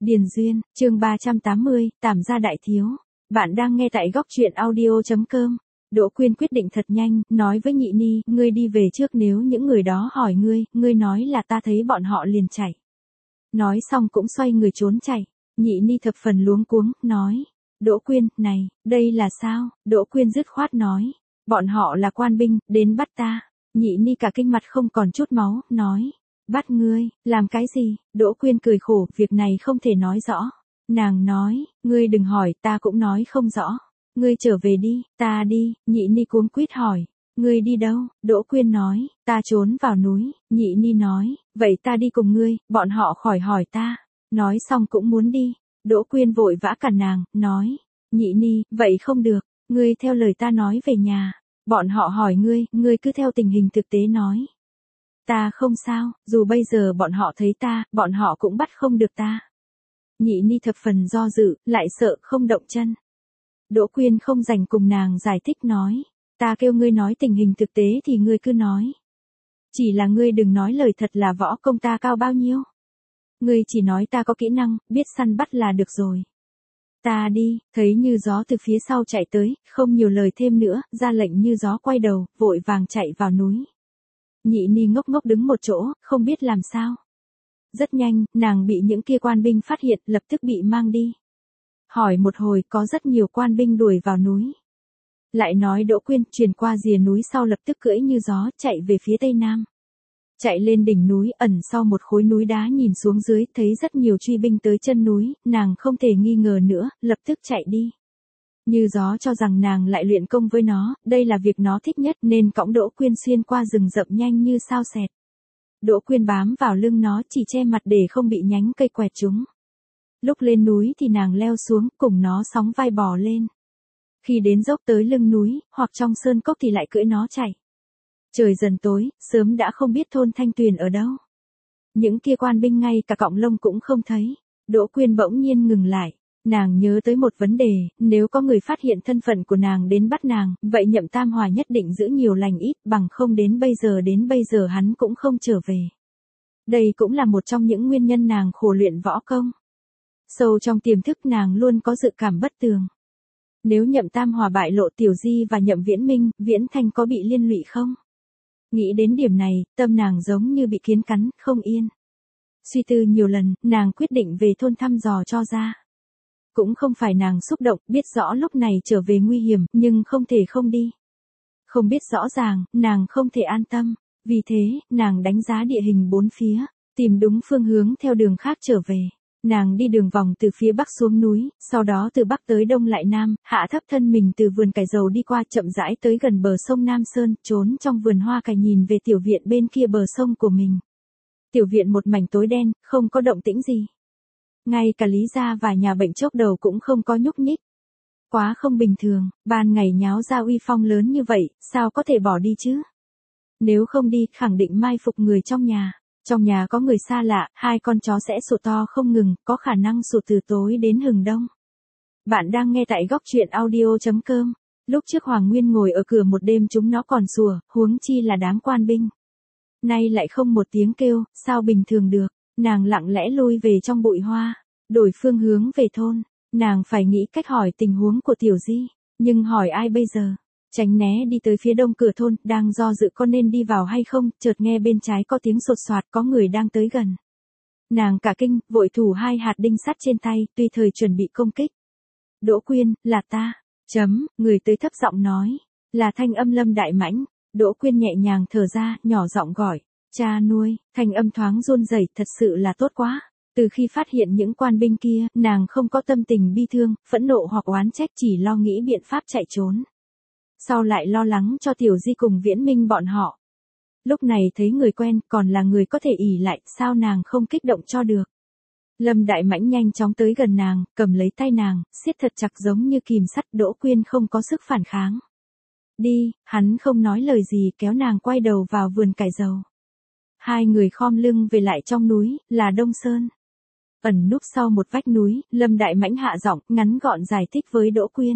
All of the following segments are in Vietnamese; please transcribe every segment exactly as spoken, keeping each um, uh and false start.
Điền Duyên, chương ba trăm tám mươi, Tảm gia đại thiếu. Bạn đang nghe tại góc truyện audio chấm com. Đỗ Quyên quyết định thật nhanh, nói với Nhị Ni, ngươi đi về trước, nếu những người đó hỏi ngươi, ngươi nói là ta thấy bọn họ liền chạy. Nói xong cũng xoay người trốn chạy. Nhị Ni thập phần luống cuống, nói. Đỗ Quyên, này, đây là sao? Đỗ Quyên dứt khoát nói. Bọn họ là quan binh, đến bắt ta. Nhị Ni cả kinh mặt không còn chút máu, nói. Bắt ngươi, làm cái gì? Đỗ Quyên cười khổ, việc này không thể nói rõ. Nàng nói, ngươi đừng hỏi, ta cũng nói không rõ. Ngươi trở về đi, ta đi. Nhị Ni cuống quýt hỏi, ngươi đi đâu? Đỗ Quyên nói, ta trốn vào núi. Nhị Ni nói, vậy ta đi cùng ngươi, bọn họ khỏi hỏi ta. Nói xong cũng muốn đi. Đỗ Quyên vội vã cản nàng, nói, Nhị Ni, vậy không được, ngươi theo lời ta nói về nhà. Bọn họ hỏi ngươi, ngươi cứ theo tình hình thực tế nói. Ta không sao, dù bây giờ bọn họ thấy ta, bọn họ cũng bắt không được ta. Nhị Ni thập phần do dự, lại sợ không động chân. Đỗ Quyên không dành cùng nàng giải thích, nói. Ta kêu ngươi nói tình hình thực tế thì ngươi cứ nói. Chỉ là ngươi đừng nói lời thật là võ công ta cao bao nhiêu. Ngươi chỉ nói ta có kỹ năng, biết săn bắt là được rồi. Ta đi, thấy Như Gió từ phía sau chạy tới, không nhiều lời thêm nữa, ra lệnh Như Gió quay đầu, vội vàng chạy vào núi. Nhị Ni ngốc ngốc đứng một chỗ, không biết làm sao. Rất nhanh, nàng bị những kia quan binh phát hiện, lập tức bị mang đi. Hỏi một hồi, có rất nhiều quan binh đuổi vào núi. Lại nói Đỗ Quyên truyền qua rìa núi sau lập tức cưỡi Như Gió, chạy về phía tây nam. Chạy lên đỉnh núi, ẩn sau một khối núi đá nhìn xuống dưới, thấy rất nhiều truy binh tới chân núi, nàng không thể nghi ngờ nữa, lập tức chạy đi. Như Gió cho rằng nàng lại luyện công với nó, đây là việc nó thích nhất nên cõng Đỗ Quyên xuyên qua rừng rậm nhanh như sao xẹt. Đỗ Quyên bám vào lưng nó chỉ che mặt để không bị nhánh cây quẹt trúng. Lúc lên núi thì nàng leo xuống, cùng nó sóng vai bò lên. Khi đến dốc tới lưng núi, hoặc trong sơn cốc thì lại cưỡi nó chạy. Trời dần tối, sớm đã không biết thôn Thanh Tuyền ở đâu. Những kia quan binh ngay cả cọng lông cũng không thấy. Đỗ Quyên bỗng nhiên ngừng lại. Nàng nhớ tới một vấn đề, nếu có người phát hiện thân phận của nàng đến bắt nàng, vậy Nhậm Tam Hòa nhất định giữ nhiều lành ít, bằng không đến bây giờ đến bây giờ hắn cũng không trở về. Đây cũng là một trong những nguyên nhân nàng khổ luyện võ công. Sâu trong tiềm thức nàng luôn có dự cảm bất tường. Nếu Nhậm Tam Hòa bại lộ, Tiểu Di và Nhậm Viễn Minh, Viễn Thanh có bị liên lụy không? Nghĩ đến điểm này, tâm nàng giống như bị kiến cắn, không yên. Suy tư nhiều lần, nàng quyết định về thôn thăm dò cho ra. Cũng không phải nàng xúc động, biết rõ lúc này trở về nguy hiểm, nhưng không thể không đi. Không biết rõ ràng, nàng không thể an tâm. Vì thế, nàng đánh giá địa hình bốn phía, tìm đúng phương hướng theo đường khác trở về. Nàng đi đường vòng từ phía bắc xuống núi, sau đó từ bắc tới đông lại nam, hạ thấp thân mình từ vườn cải dầu đi qua, chậm rãi tới gần bờ sông Nam Sơn, trốn trong vườn hoa cải nhìn về tiểu viện bên kia bờ sông của mình. Tiểu viện một mảnh tối đen, không có động tĩnh gì. Ngay cả Lý gia và nhà bệnh chốc đầu cũng không có nhúc nhích. Quá không bình thường, ban ngày nháo ra uy phong lớn như vậy, sao có thể bỏ đi chứ? Nếu không đi, khẳng định mai phục người trong nhà. Trong nhà có người xa lạ, hai con chó sẽ sủa to không ngừng, có khả năng sủa từ tối đến hừng đông. Bạn đang nghe tại góc truyện audio chấm com. Lúc trước Hoàng Nguyên ngồi ở cửa một đêm chúng nó còn sủa, huống chi là đám quan binh. Nay lại không một tiếng kêu, sao bình thường được? Nàng lặng lẽ lui về trong bụi hoa, đổi phương hướng về thôn. Nàng phải nghĩ cách hỏi tình huống của Tiểu Di, nhưng hỏi ai bây giờ? Tránh né đi tới phía đông cửa thôn, đang do dự có nên đi vào hay không, chợt nghe bên trái có tiếng sột soạt, có người đang tới gần. Nàng cả kinh, vội thủ hai hạt đinh sắt trên tay, tùy thời chuẩn bị công kích. Đỗ Quyên, là ta. Chấm, người tới thấp giọng nói. Là thanh âm Lâm Đại Mãnh. Đỗ Quyên nhẹ nhàng thở ra, nhỏ giọng gọi. Cha nuôi, thanh âm thoáng run rẩy, thật sự là tốt quá. Từ khi phát hiện những quan binh kia, nàng không có tâm tình bi thương, phẫn nộ hoặc oán trách, chỉ lo nghĩ biện pháp chạy trốn. Sau lại lo lắng cho Tiểu Di cùng Viễn Minh bọn họ. Lúc này thấy người quen, còn là người có thể ỷ lại, sao nàng không kích động cho được. Lâm Đại Mãnh nhanh chóng tới gần nàng, cầm lấy tay nàng, siết thật chặt giống như kìm sắt. Đỗ Quyên không có sức phản kháng. Đi, hắn không nói lời gì, kéo nàng quay đầu vào vườn cải dầu. Hai người khom lưng về lại trong núi, là Đông Sơn. Ẩn núp sau một vách núi, Lâm Đại Mãnh hạ giọng, ngắn gọn giải thích với Đỗ Quyên.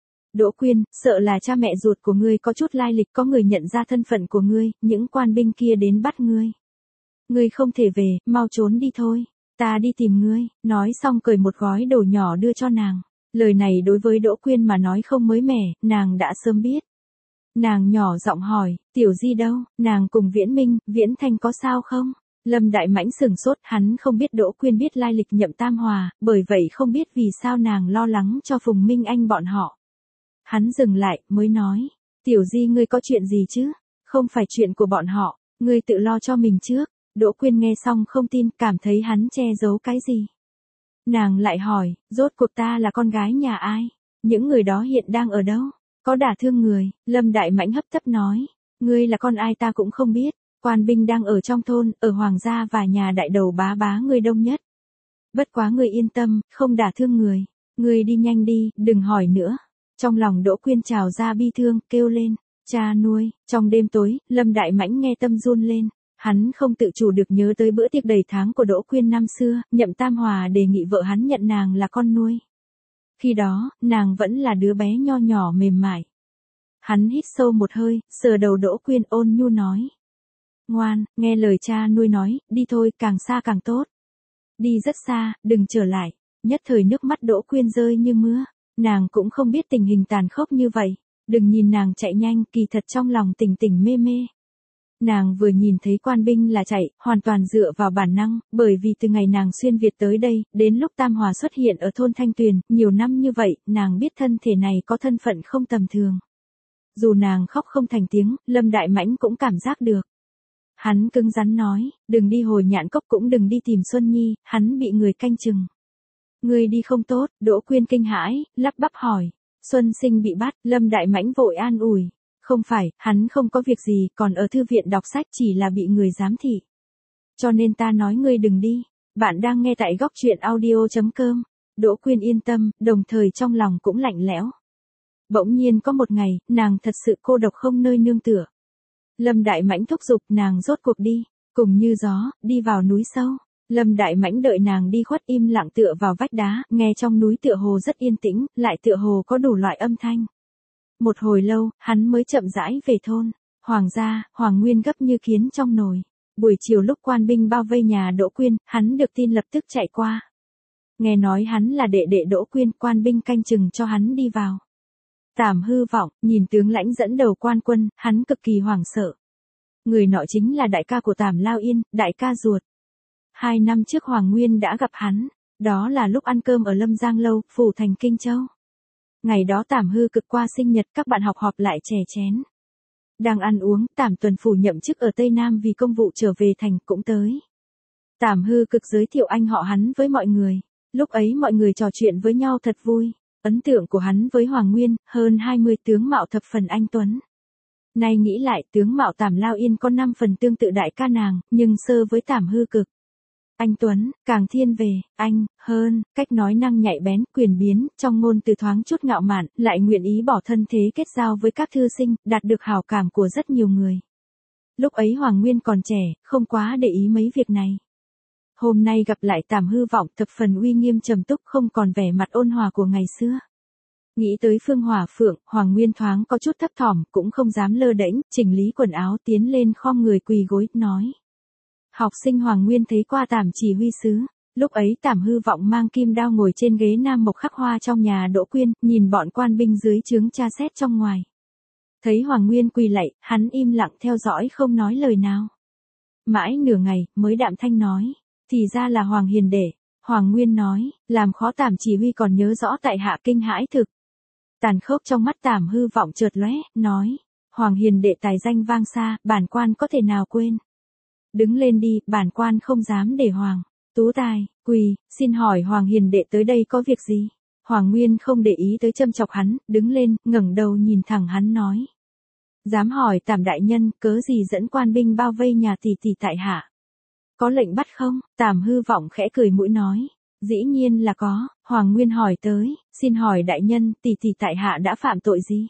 Đỗ Quyên, sợ là cha mẹ ruột của ngươi có chút lai lịch, có người nhận ra thân phận của ngươi, những quan binh kia đến bắt ngươi. Ngươi không thể về, mau trốn đi thôi. ta đi tìm ngươi, nói xong cởi một gói đồ nhỏ đưa cho nàng. Lời này đối với Đỗ Quyên mà nói không mới mẻ, nàng đã sớm biết. Nàng nhỏ giọng hỏi, Tiểu Di đâu, nàng cùng Viễn Minh, Viễn Thanh có sao không? Lâm Đại Mãnh sửng sốt, hắn không biết Đỗ Quyên biết lai lịch Nhậm Tam Hòa, bởi vậy không biết vì sao nàng lo lắng cho Phùng Minh Anh bọn họ. Hắn dừng lại, mới nói, Tiểu Di ngươi có chuyện gì chứ? Không phải chuyện của bọn họ, ngươi tự lo cho mình trước. Đỗ Quyên nghe xong không tin, cảm thấy hắn che giấu cái gì. Nàng lại hỏi, rốt cuộc ta là con gái nhà ai? Những người đó hiện đang ở đâu? Có đả thương người? Lâm Đại Mãnh hấp tấp nói, ngươi là con ai ta cũng không biết. Quan binh đang ở trong thôn, ở Hoàng gia và nhà đại đầu bá bá ngươi đông nhất. Bất quá ngươi yên tâm, không đả thương người. Ngươi đi nhanh đi, đừng hỏi nữa. Trong lòng Đỗ Quyên trào ra bi thương, kêu lên, cha nuôi. Trong đêm tối, Lâm Đại Mãnh nghe tâm run lên. Hắn không tự chủ được nhớ tới bữa tiệc đầy tháng của Đỗ Quyên năm xưa, Nhậm Tam Hòa đề nghị vợ hắn nhận nàng là con nuôi. Khi đó, nàng vẫn là đứa bé nho nhỏ mềm mại. Hắn hít sâu một hơi, sờ đầu Đỗ Quyên ôn nhu nói. Ngoan, nghe lời cha nuôi nói, đi thôi, càng xa càng tốt. Đi rất xa, đừng trở lại. Nhất thời nước mắt Đỗ Quyên rơi như mưa. Nàng cũng không biết tình hình tàn khốc như vậy. Đừng nhìn nàng chạy nhanh, kỳ thật trong lòng tỉnh tỉnh mê mê. Nàng vừa nhìn thấy quan binh là chạy, hoàn toàn dựa vào bản năng, bởi vì từ ngày nàng xuyên Việt tới đây, đến lúc Tam Hòa xuất hiện ở thôn Thanh Tuyền, nhiều năm như vậy, nàng biết thân thể này có thân phận không tầm thường. Dù nàng khóc không thành tiếng, Lâm Đại Mãnh cũng cảm giác được. Hắn cứng rắn nói, đừng đi Hồi Nhạn Cốc cũng đừng đi tìm Xuân Nhi, hắn bị người canh chừng. Người đi không tốt, Đỗ Quyên kinh hãi, lắp bắp hỏi. Xuân Sinh bị bắt, Lâm Đại Mãnh vội an ủi. Không phải, hắn không có việc gì, còn ở thư viện đọc sách chỉ là bị người giám thị. Cho nên ta nói ngươi đừng đi. Bạn đang nghe tại góc truyện audio chấm com. Đỗ Quyên yên tâm, đồng thời trong lòng cũng lạnh lẽo. Bỗng nhiên có một ngày, nàng thật sự cô độc không nơi nương tựa. Lâm Đại Mãnh thúc giục nàng rốt cuộc đi, cùng như gió, đi vào núi sâu. Lâm Đại Mãnh đợi nàng đi khuất im lặng tựa vào vách đá, nghe trong núi tựa hồ rất yên tĩnh, lại tựa hồ có đủ loại âm thanh. Một hồi lâu, hắn mới chậm rãi về thôn. Hoàng gia, Hoàng Nguyên gấp như kiến trong nồi. Buổi chiều lúc quan binh bao vây nhà Đỗ Quyên, hắn được tin lập tức chạy qua. Nghe nói hắn là đệ đệ Đỗ Quyên, quan binh canh chừng cho hắn đi vào. Tảm Hư Vọng, nhìn tướng lãnh dẫn đầu quan quân, hắn cực kỳ hoảng sợ. Người nọ chính là đại ca của Tảm Lao Yên, đại ca ruột. Hai năm trước Hoàng Nguyên đã gặp hắn, đó là lúc ăn cơm ở Lâm Giang Lâu, phủ thành Kinh Châu. Ngày đó Tảm Hư Cực qua sinh nhật, các bạn học họp lại chè chén. Đang ăn uống, Tảm Tuần Phủ nhậm chức ở Tây Nam vì công vụ trở về thành cũng tới. Tảm Hư Cực giới thiệu anh họ hắn với mọi người. Lúc ấy mọi người trò chuyện với nhau thật vui. Ấn tượng của hắn với Hoàng Nguyên, hơn hai mươi tướng mạo thập phần anh tuấn. Nay nghĩ lại, tướng mạo Tảm Lao Yên có năm phần tương tự đại ca nàng, nhưng sơ với Tảm Hư Cực. Anh tuấn, càng thiên về, anh, hơn, cách nói năng nhạy bén, quyền biến, trong ngôn từ thoáng chút ngạo mạn, lại nguyện ý bỏ thân thế kết giao với các thư sinh, đạt được hảo cảm của rất nhiều người. Lúc ấy Hoàng Nguyên còn trẻ, không quá để ý mấy việc này. Hôm nay gặp lại Tảm Hư Vọng, thập phần uy nghiêm trầm túc, không còn vẻ mặt ôn hòa của ngày xưa. Nghĩ tới Phương Hỏa Phượng, Hoàng Nguyên thoáng có chút thấp thỏm, cũng không dám lơ đễnh, chỉnh lý quần áo tiến lên khom người quỳ gối, nói. Học sinh Hoàng Nguyên thấy qua Tảm chỉ huy sứ. Lúc ấy Tảm Hư Vọng mang kim đao ngồi trên ghế nam mộc khắc hoa trong nhà Đỗ Quyên, nhìn bọn quan binh dưới trướng tra xét trong ngoài. Thấy Hoàng Nguyên quỳ lạy, hắn im lặng theo dõi không nói lời nào. Mãi nửa ngày, mới đạm thanh nói. Thì ra là Hoàng Hiền Đệ. Hoàng Nguyên nói, làm khó Tảm chỉ huy còn nhớ rõ tại hạ kinh hãi thực. Tàn khốc trong mắt Tảm Hư Vọng chợt lóe, nói. Hoàng Hiền Đệ tài danh vang xa, bản quan có thể nào quên. Đứng lên đi, bản quan không dám để Hoàng. Tú Tài, quỳ, xin hỏi Hoàng Hiền Đệ tới đây có việc gì? Hoàng Nguyên không để ý tới châm chọc hắn, đứng lên, ngẩng đầu nhìn thẳng hắn nói. Dám hỏi Tảm đại nhân, cớ gì dẫn quan binh bao vây nhà tỷ tỷ tại hạ? Có lệnh bắt không? Tảm Hư Vọng khẽ cười mũi nói. Dĩ nhiên là có. Hoàng Nguyên hỏi tới, xin hỏi đại nhân, tỷ tỷ tại hạ đã phạm tội gì?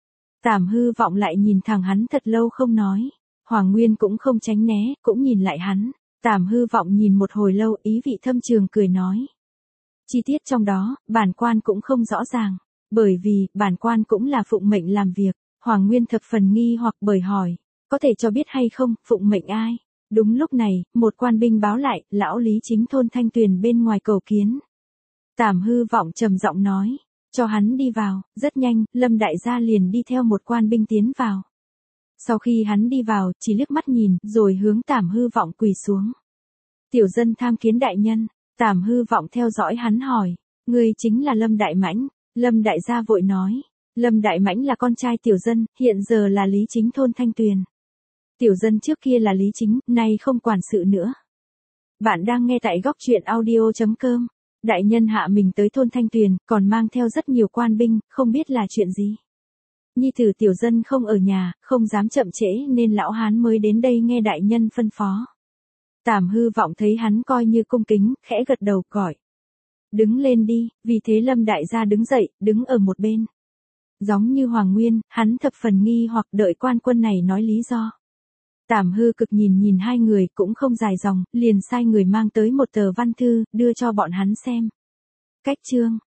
Tảm Hư Vọng lại nhìn thẳng hắn thật lâu không nói. Hoàng Nguyên cũng không tránh né, cũng nhìn lại hắn. Tảm Hư Vọng nhìn một hồi lâu, ý vị thâm trường cười nói. Chi tiết trong đó, bản quan cũng không rõ ràng. Bởi vì, bản quan cũng là phụng mệnh làm việc. Hoàng Nguyên thập phần nghi hoặc bởi hỏi. Có thể cho biết hay không, phụng mệnh ai? Đúng lúc này, một quan binh báo lại, lão Lý Chính thôn Thanh Tuyền bên ngoài cầu kiến. Tảm Hư Vọng trầm giọng nói, cho hắn đi vào. Rất nhanh, Lâm đại gia liền đi theo một quan binh tiến vào. Sau khi hắn đi vào, chỉ liếc mắt nhìn, rồi hướng Tảm Hư Vọng quỳ xuống. Tiểu dân tham kiến đại nhân. Tảm Hư Vọng theo dõi hắn hỏi, ngươi chính là Lâm Đại Mãnh. Lâm đại gia vội nói, Lâm Đại Mãnh là con trai tiểu dân, hiện giờ là Lý Chính thôn Thanh Tuyền. Tiểu dân trước kia là Lý Chính, nay không quản sự nữa. Bạn đang nghe tại góc truyện audio chấm com. Đại nhân hạ mình tới thôn Thanh Tuyền, còn mang theo rất nhiều quan binh, không biết là chuyện gì. Nhi tử tiểu dân không ở nhà, không dám chậm trễ nên lão hán mới đến đây nghe đại nhân phân phó. Tảm Hư Vọng thấy hắn coi như cung kính, khẽ gật đầu gọi. Đứng lên đi, vì thế Lâm đại gia đứng dậy, đứng ở một bên. Giống như Hoàng Nguyên, hắn thập phần nghi hoặc đợi quan quân này nói lý do. Tảm Hư Cực nhìn nhìn hai người cũng không dài dòng, liền sai người mang tới một tờ văn thư, đưa cho bọn hắn xem. Cách chương,